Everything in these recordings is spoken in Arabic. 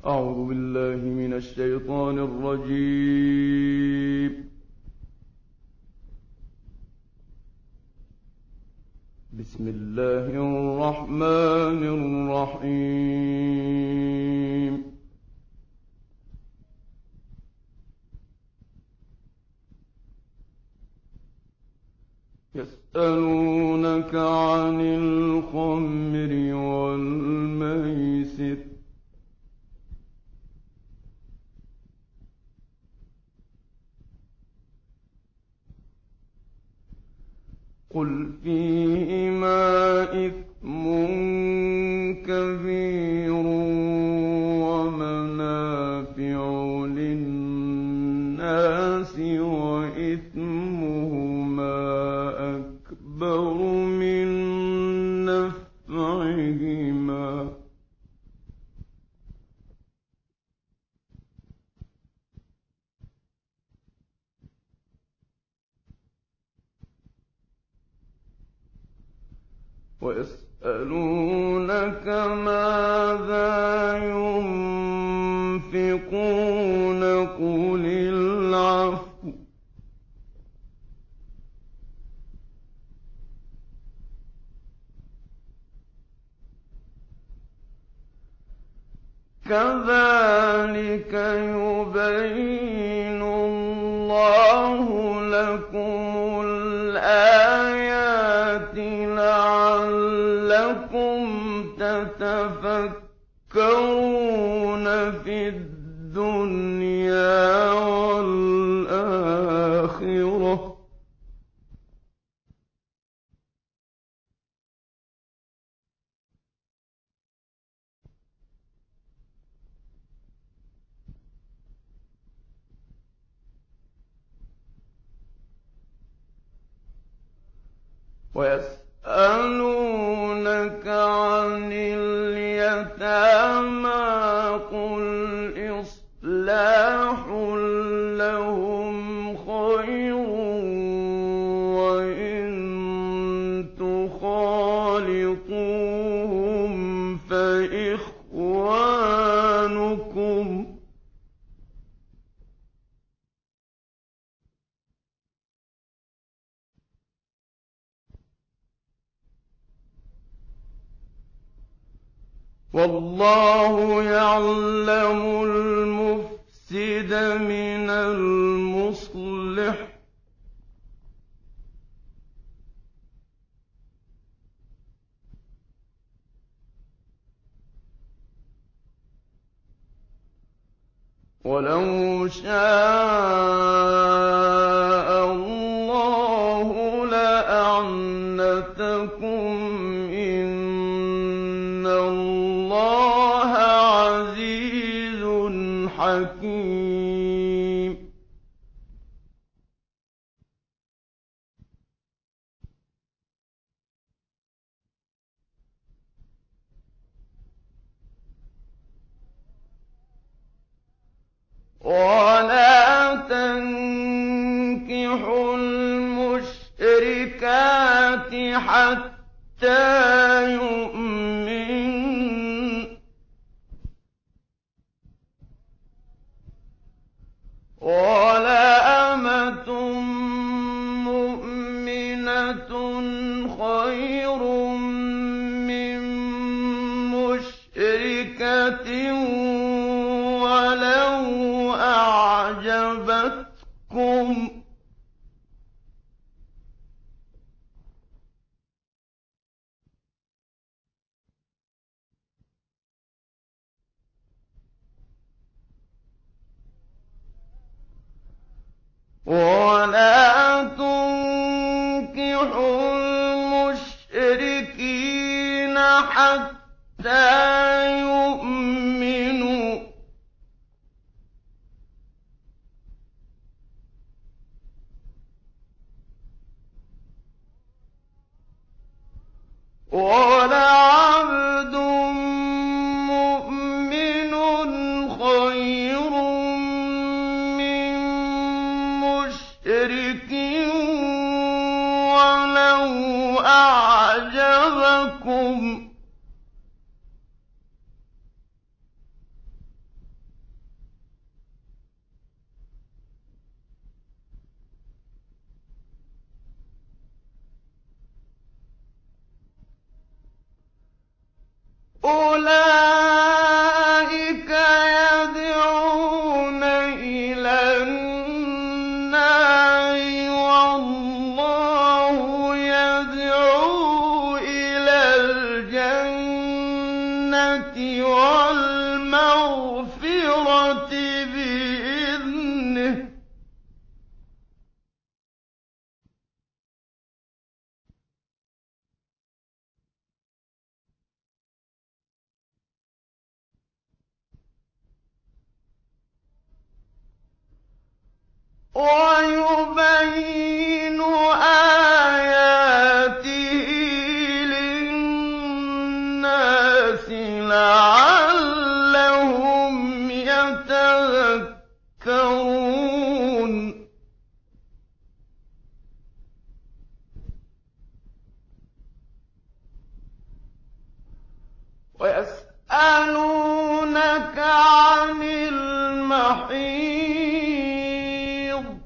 أعوذ بالله من الشيطان الرجيم. بسم الله الرحمن الرحيم. يسألونك عن الخمر والميسر قل فيهما إثم كبير ومنافع للناس وإثمهما أكبر من نفعهما ويسألونك ماذا ينفقون قل العفو كذلك يبين الله لكم الآيات لعلكم تتفكرون في الدنيا والآخرة ويسألونك عن اليتامى قل إصلاح لهم خير وإن تخالطوهم فإخوانكم والله يعلم المفسد من المصلح ولو شاء الله لأعنتكم إن الله عزيز حكيم ولا تنكحوا المشركات حتى يؤمنن ولأمة مؤمنة خير من مشركة ولو أعجبتكم ولا تنكحوا المشركين حتى يؤمنوا ولعبد مؤمن خير من مشرك ولو أعجبكم أُولَٰئِكَ يَدْعُونَ إِلَى النَّارِ وَاللَّهُ يَدْعُو إِلَى الْجَنَّةِ وَالْمَغْفِرَةِ بِإِذْنِهِ ۖ وَيُبَيِّنُ آيَاتِهِ لِلنَّاسِ لَعَلَّهُمْ يَتَذَكَّرُونَ وَيَسْأَلُونَكَ عَنِ الْمَحِيضِ ۖ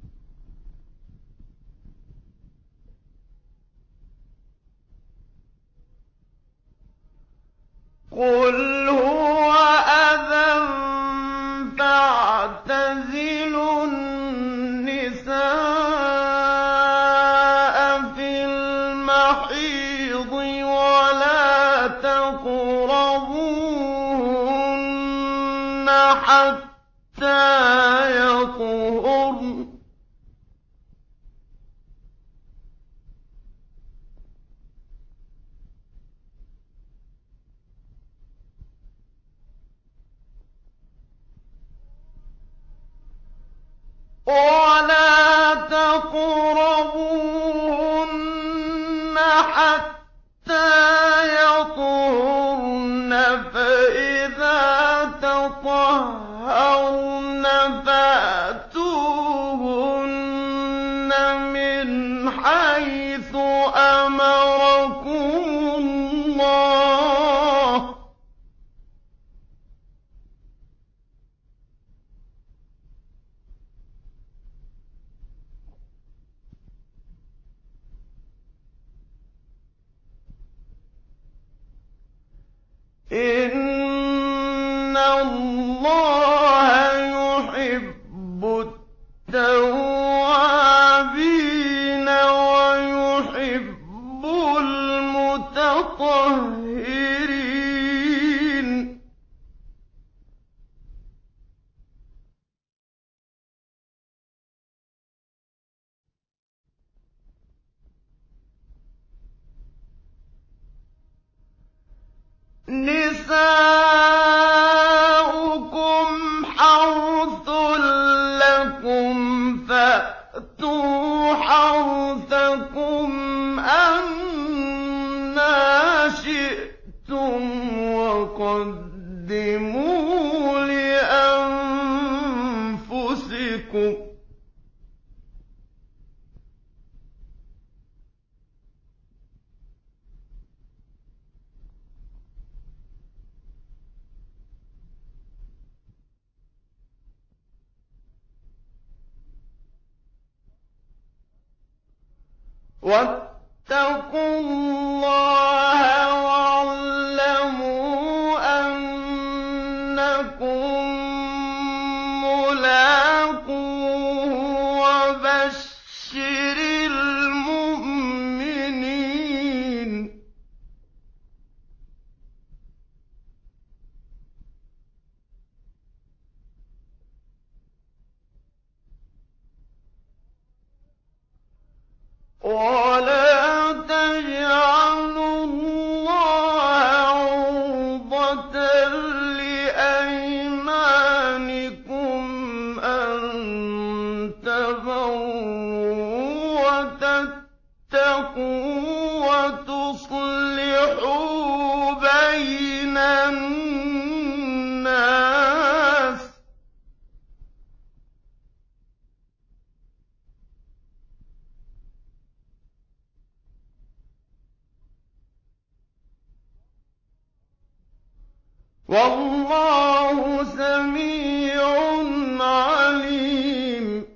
قُلْ هُوَ أَذًى فَاعْتَزِلُوا النِّسَاءَ فِي الْمَحِيضِ وَلَا تَقْرَبُوهُنَّ حَتَّىٰ يَطْهُرْنَ ۖ فَإِذَا تَطَهَّرْنَ فَأْتُوهُنَّ مِنْ حَيْثُ أَمَرَكُمُ اللَّهُ ۚ إِنَّ اللَّهَ يُحِبُّ التَّوَّابِينَ وَيُحِبُّ الْمُتَطَهِّرِينَ نِسَاؤُكُمْ حَرْثٌ لَّكُمْ فَأْتُوا حَرْثَكُمْ أَنَّىٰ شِئْتُمْ وَقَدِّمُوا لِأَنفُسِكُمْ ۚ وَاتَّقُوا اللَّهَ وَاعْلَمُوا أَنَّكُم مُّلَاقُوهُ ۗ وَبَشِّرِ الْمُؤْمِنِينَ وَلَا تَجْعَلُوا اللَّهَ عُرْضَةً لِّأَيْمَانِكُمْ أَن تَبَرُّوا وَتَتَّقُوا وَتُصْلِحُوا بَيْنَ النَّاسِ ۗ وَاللَّهُ سَمِيعٌ عَلِيمٌ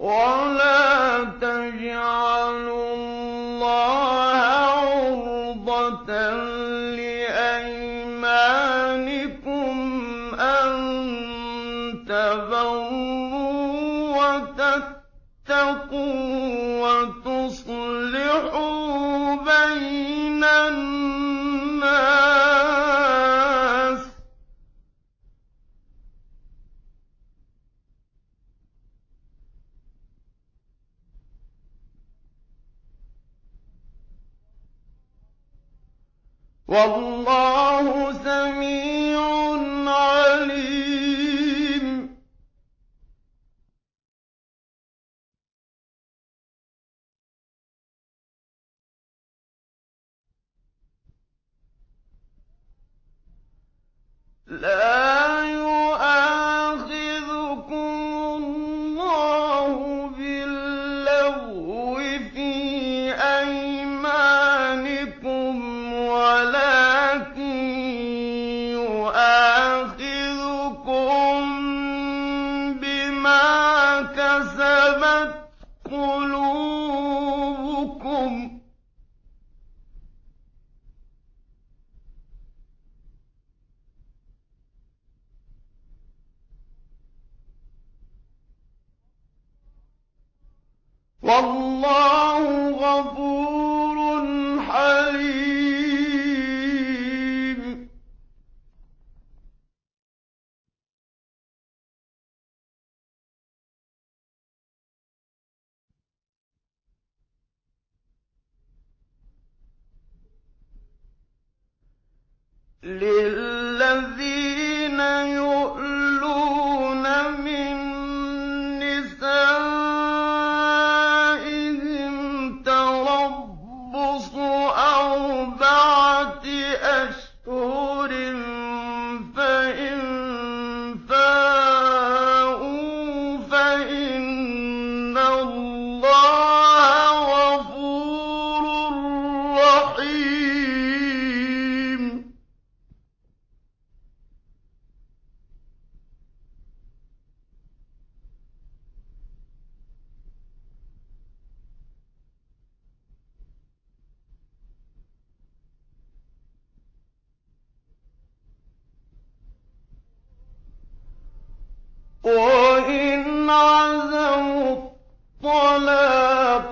وَلَا تَجْعَلُوا اللَّهَ عُرْضَةً لِّأَيْمَانِكُمْ أَن تَبَرُّوا وَتَتَّقُوا وَتُصْلِحُوا بَيْنَ النَّاسِ ۗ وَاللَّهُ سَمِيعٌ عَلِيمٌ. لا يؤاخذكم الله باللغو في أيمانكم ولكن يؤاخذكم بما كسبت قلوبكم، والله غفور حليم. للذين يؤلون من نسائهم تربص 4 أشهر، فإن فاءوا فإن الله غفور رحيم. وَإِنْ عَزَمُوا الطَّلَاقَ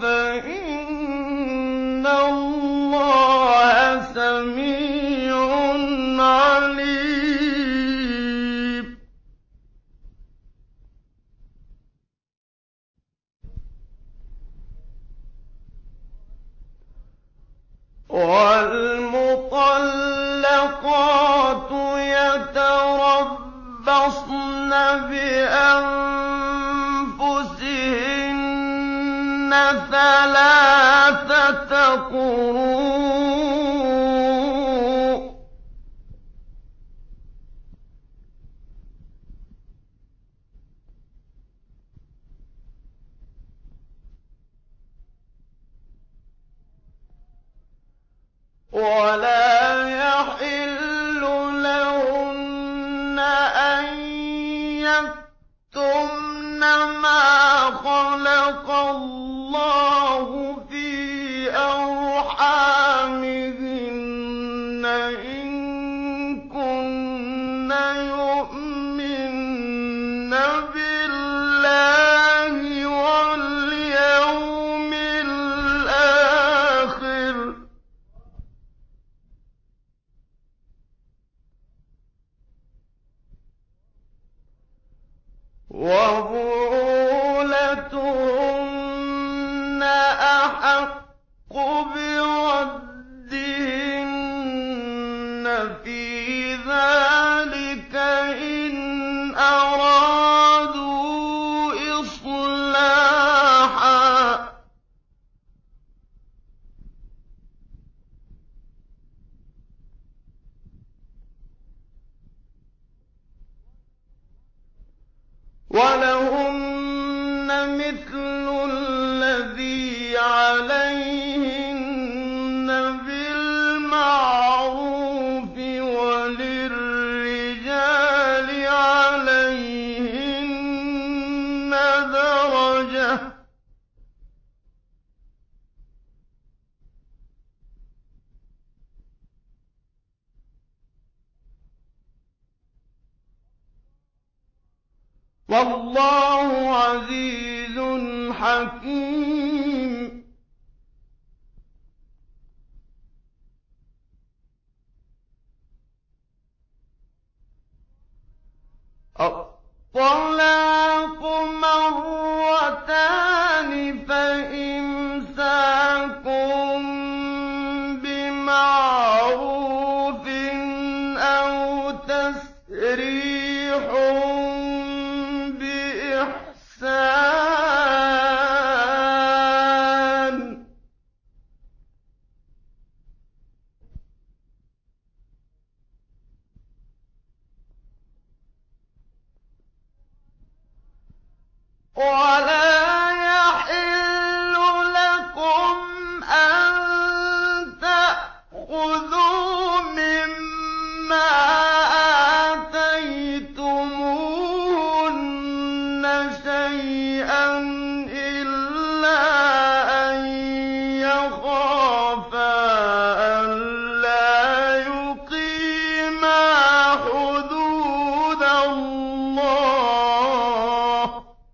فَإِنَّ اللَّهَ سَمِيعٌ عَلِيمٌ. وَالْمُطَلَّقَاتُ يَتَرَبَّصْنَ بِأَنفُسِهِنَّ 3 قُرُوءٍ ۚ وَلَا يَحِلُّ لَهُنَّ أَن يَكْتُمْنَ مَا خَلَقَ اللَّهُ فِي أَرْحَامِهِنَّ إِن كُنَّ يُؤْمِنَّ بِاللَّهِ وَالْيَوْمِ الْآخِرِ ۚ وَبُعُولَتُهُنَّ أَحَقُّ بِرَدِّهِنَّ فِي ذَٰلِكَ إِنْ أَرَادُوا إِصْلَاحًا ۚ وَلَهُنَّ مِثْلُ الَّذِي عَلَيْهِنَّ بِالْمَعْرُوفِ ۚ وَلِلرِّجَالِ عَلَيْهِنَّ دَرَجَةٌ والله عزيز حكيم. الطلاق مرتان فإمساك بمعروف أو تسريح بإحسان. ولا يحل لكم أن تأخذوا مما آتيتموهن شيئا إلا أن يخافا ألا يقيما حدود الله.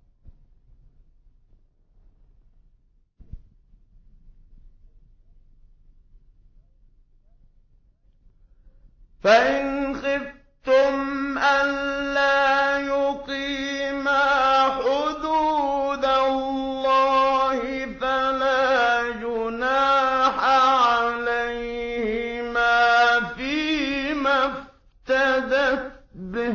فإن خفتم ألا يقيما حدود الله فلا جناح عليهما فيما افتدت به.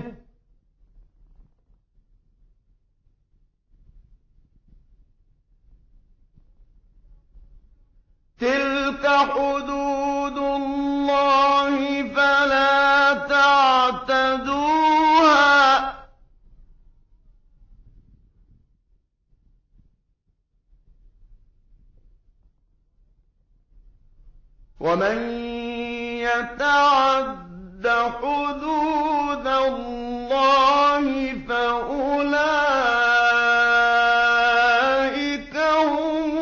تلك حدود الله فلا تعتدوها. ومن يتعد حدود الله فأولئك هم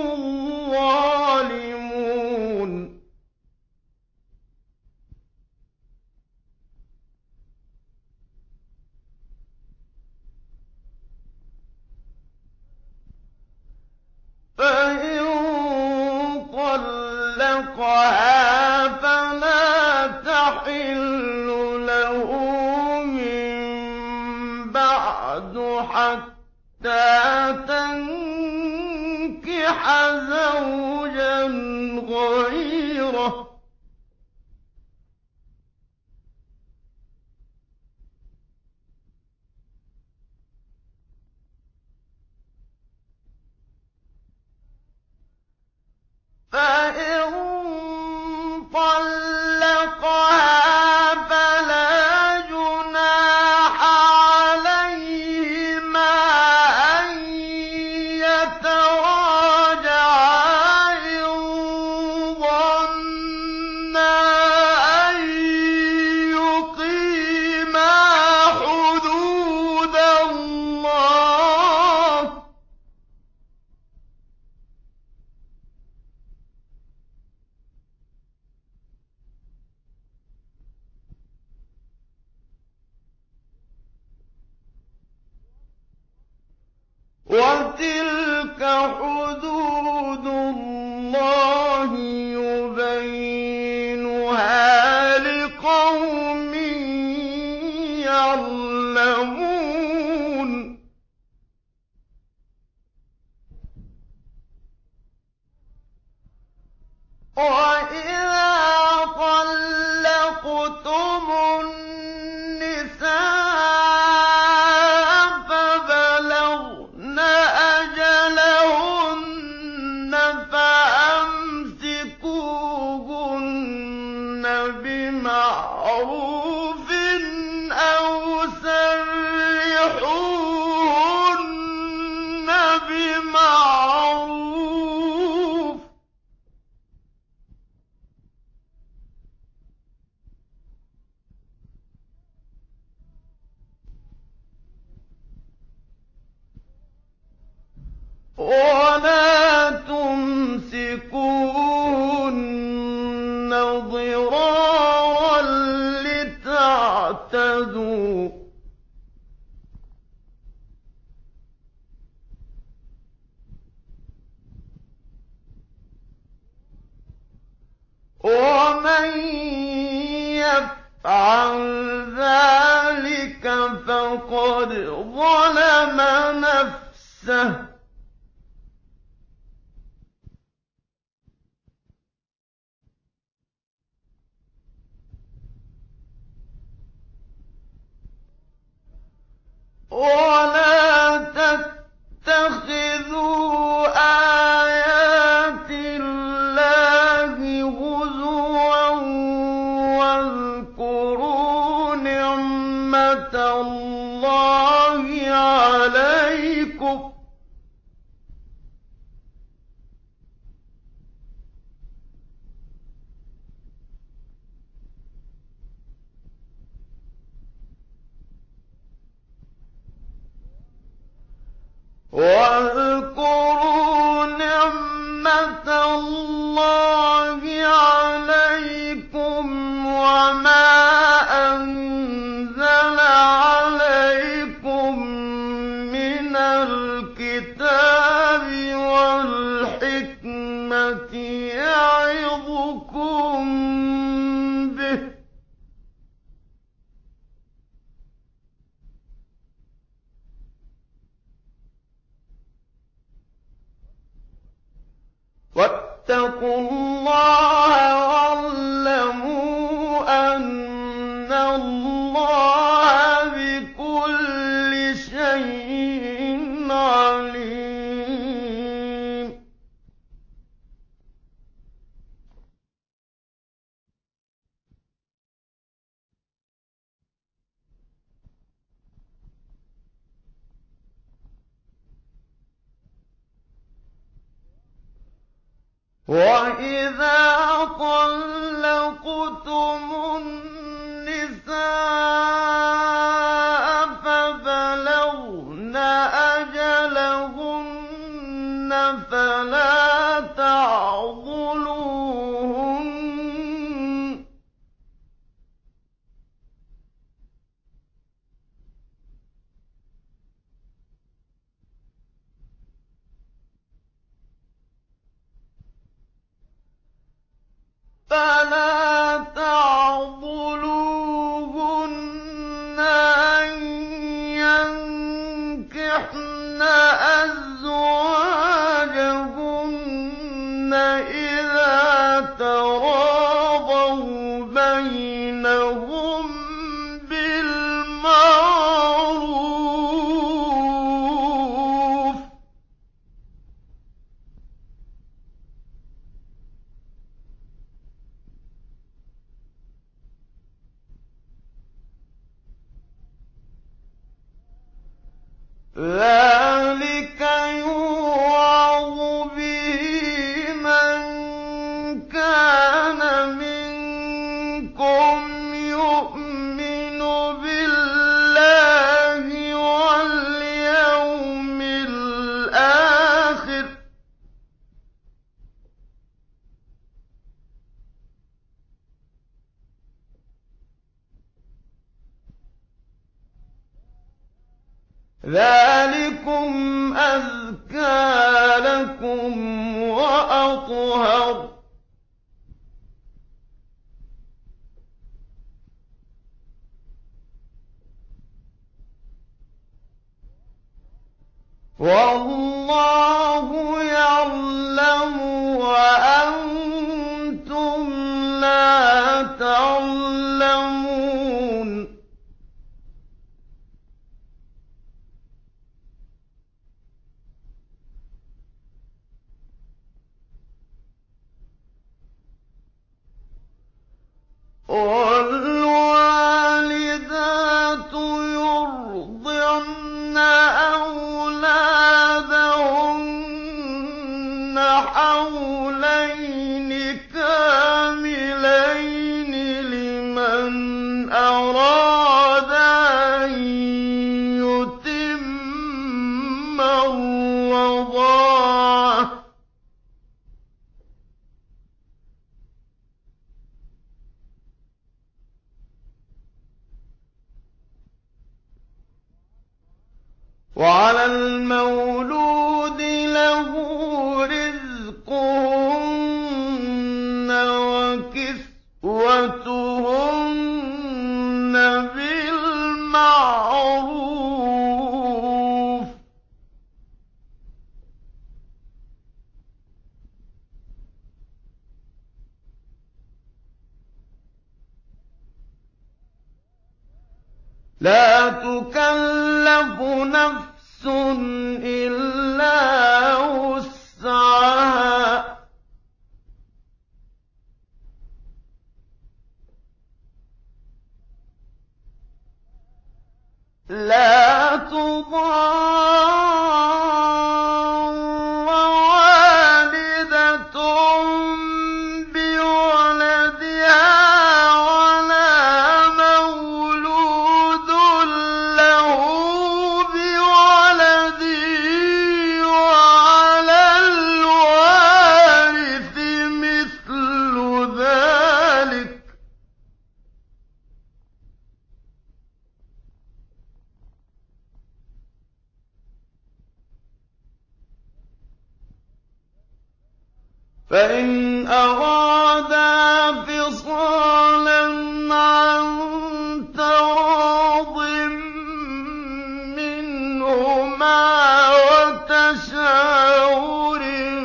الظالمون. فإن طلقها فلا تحل له من بعد حتى تنكح زوجا غيره. فإن طلقها فلا جناح عليهما أن يتراجعا إن ظنا أن يقيما حدود الله. وتلك حدود الله يبينها لقوم يعلمون. وإذا طلقتم النساء فبلغن أجلهن فأمسكوهن بمعروف أو سرحوهن بمعروف. ولا تمسكوهن ضرارا لتعتدوا. ومن يفعل ذلك فقد ظلم نفسه ولا تتخذوا آيات الله هزوا واذكروا نعمة الله عليكم واذكروا نعمة الله عليكم وما أنزل عليكم من الكتاب والحكمة يعظكم به واتقوا الله واعلموا أن الله بكل شيء عليم وَإِذَا طَلَّقْتُمُ النِّسَاءَ فَبَلَغْنَ أَجَلَهُنَّ فَلَا تَعْضُلُوهُنَّ أَن يَنكِحْنَ أَزْوَاجَهُنَّ إِذَا تَرَاضَوْا بَيْنَهُم بِالْمَعْرُوفِ ۗ ذَٰلِكَ يُوعَظُ بِهِ مَن كَانَ مِنكُمْ يُؤْمِنُ بِاللَّهِ وَالْيَوْمِ الْآخِرِ ۗ ذَٰلِكُمْ أَزْكَىٰ لَكُمْ وَأَطْهَرُ ۗ وَاللَّهُ يَعْلَمُ وَأَنتُمْ لَا تَعْلَمُونَ وَالْوَالِدَاتُ يُرْضِعْنَ أَوْلَادَهُنَّ حَوْلَيْنِ كَامِلَيْنِ لِمَنْ أَرَادَ أَن يُتِمَّ الرَّضَاعَةَ ۚ وَعَلَى الْمَوْلُودِ لَهُ رِزْقُهُنَّ وَكِسْوَتُهُنَّ وَكِسْوَتُهُنَّ بِالْمَعْرُوفِ ۚ لَا تُكَلَّفُ نَفْسٌ إِلَّا وُسْعَهَا ۚ لَا تُضَارَّ وَالِدَةٌ بِوَلَدِهَا وَلَا مَوْلُودٌ لَّهُ بِوَلَدِهِ ۚ وَعَلَى الْوَارِثِ مِثْلُ ذَٰلِكَ ۗ فَإِنْ أَرَادَا فِصَالًا عَن تَرَاضٍ مِّنْهُمَا وَتَشَاوُرٍ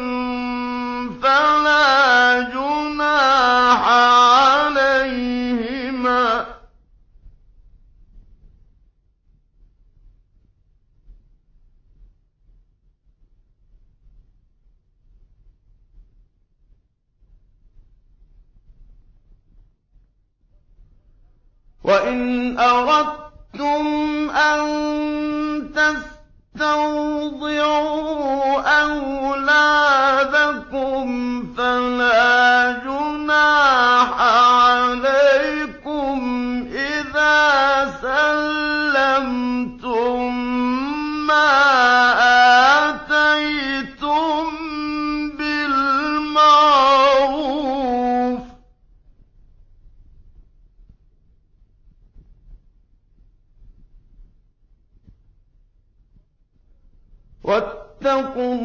فَلَا جُنَاحَ عَلَيْهِمَا ۗ وَإِنْ أَرَدتُّمْ أَن تَسْتَرْضِعُوا أَوْلَادَكُمْ فَلَا جُنَاحَ عَلَيْكُمْ إِذَا سَلَّمْتُم مَّا آتَيْتُم بِالْمَعْرُوفِ ۚ وَاتَّقُوا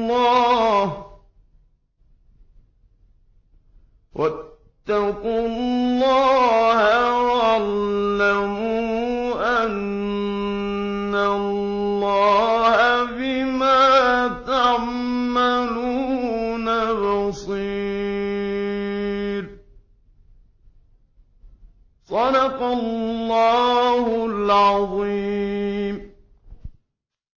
اللَّهَ وَاعْلَمُوا أَنَّ اللَّهَ بِمَا تَعْمَلُونَ بَصِيرٌ. صَدَقَ اللَّهُ الْعَظِيمُ.